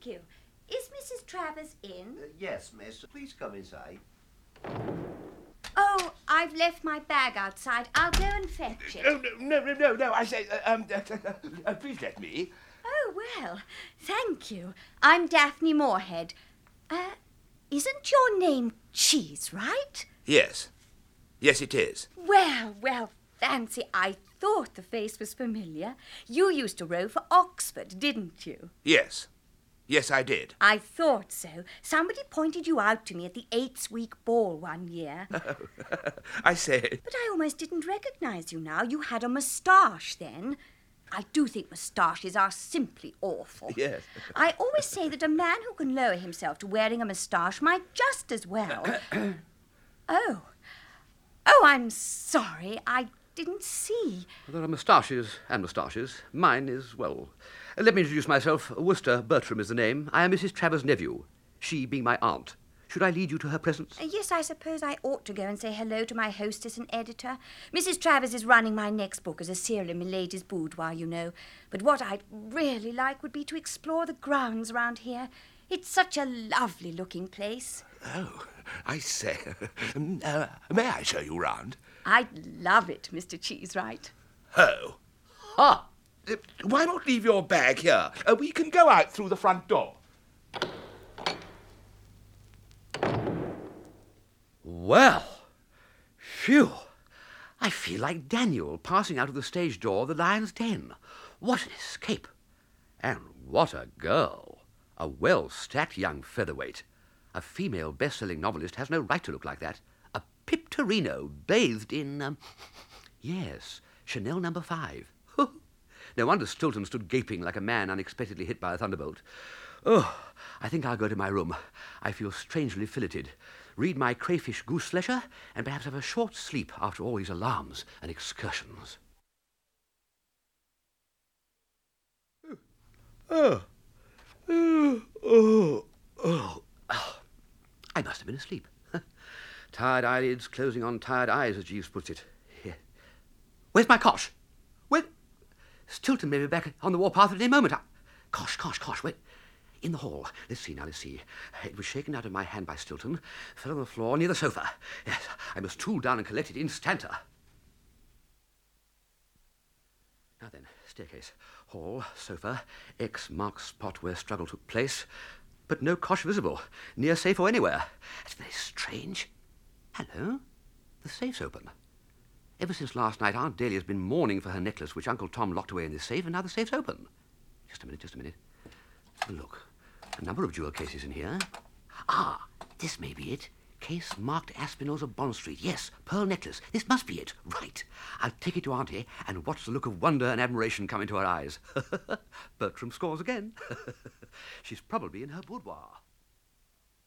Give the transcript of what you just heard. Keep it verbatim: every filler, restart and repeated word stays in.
Thank you. Is Missus Travers in? Uh, yes, miss. Please come inside. Oh, I've left my bag outside. I'll go and fetch it. Oh, no, no, no, no, I say, uh, um, uh, uh, please let me. Oh, well, thank you. I'm Daphne Moorhead. Uh, isn't your name Cheese, right? Yes. Yes, it is. Well, well, fancy, I thought the face was familiar. You used to row for Oxford, didn't you? Yes. Yes, I did. I thought so. Somebody pointed you out to me at the Eights Week ball one year. I say... But I almost didn't recognise you now. You had a moustache then. I do think moustaches are simply awful. Yes. I always say that a man who can lower himself to wearing a moustache might just as well... Oh. Oh, I'm sorry. I didn't see. There are moustaches and moustaches. Mine is, well... Uh, let me introduce myself. Worcester Bertram is the name. I am Missus Travers' nephew, she being my aunt. Should I lead you to her presence? Uh, yes, I suppose I ought to go and say hello to my hostess and editor. Missus Travers is running my next book as a serial in Milady's boudoir, you know. But what I'd really like would be to explore the grounds round here. It's such a lovely-looking place. Oh, I say. Um, uh, may I show you round? I'd love it, Mister Cheesewright. Oh. Ah. Uh, why not leave your bag here? Uh, we can go out through the front door. Well, phew. I feel like Daniel passing out of the stage door of the Lion's Den. What an escape. And what a girl. A well-stacked young featherweight. A female best-selling novelist has no right to look like that. A Piptorino bathed in, um, yes, Chanel number five. No wonder Stilton stood gaping like a man unexpectedly hit by a thunderbolt. Oh, I think I'll go to my room. I feel strangely filleted. Read my crayfish goose leisure, and perhaps have a short sleep after all these alarms and excursions. Oh, oh, oh, oh, oh. I must have been asleep. Tired eyelids closing on tired eyes, as Jeeves puts it. Here. Where's my Kosh? Where? Stilton may be back on the warpath at any moment. I... Kosh, Kosh, Kosh, where? In the hall. Let's see, now, let's see. It was shaken out of my hand by Stilton, fell on the floor near the sofa. Yes, I must tool down and collect it instanter. Now then, staircase, hall, sofa, X marks spot where struggle took place, but no Kosh visible, near safe or anywhere. That's very strange. Hello? The safe's open. Ever since last night, Aunt Dahlia's been mourning for her necklace, which Uncle Tom locked away in this safe, and now the safe's open. Just a minute, just a minute. Look, a number of jewel cases in here. Ah, this may be it. Case marked Aspinall's of Bond Street. Yes, pearl necklace. This must be it. Right. I'll take it to Auntie and watch the look of wonder and admiration come into her eyes. Bertram scores again. She's probably in her boudoir.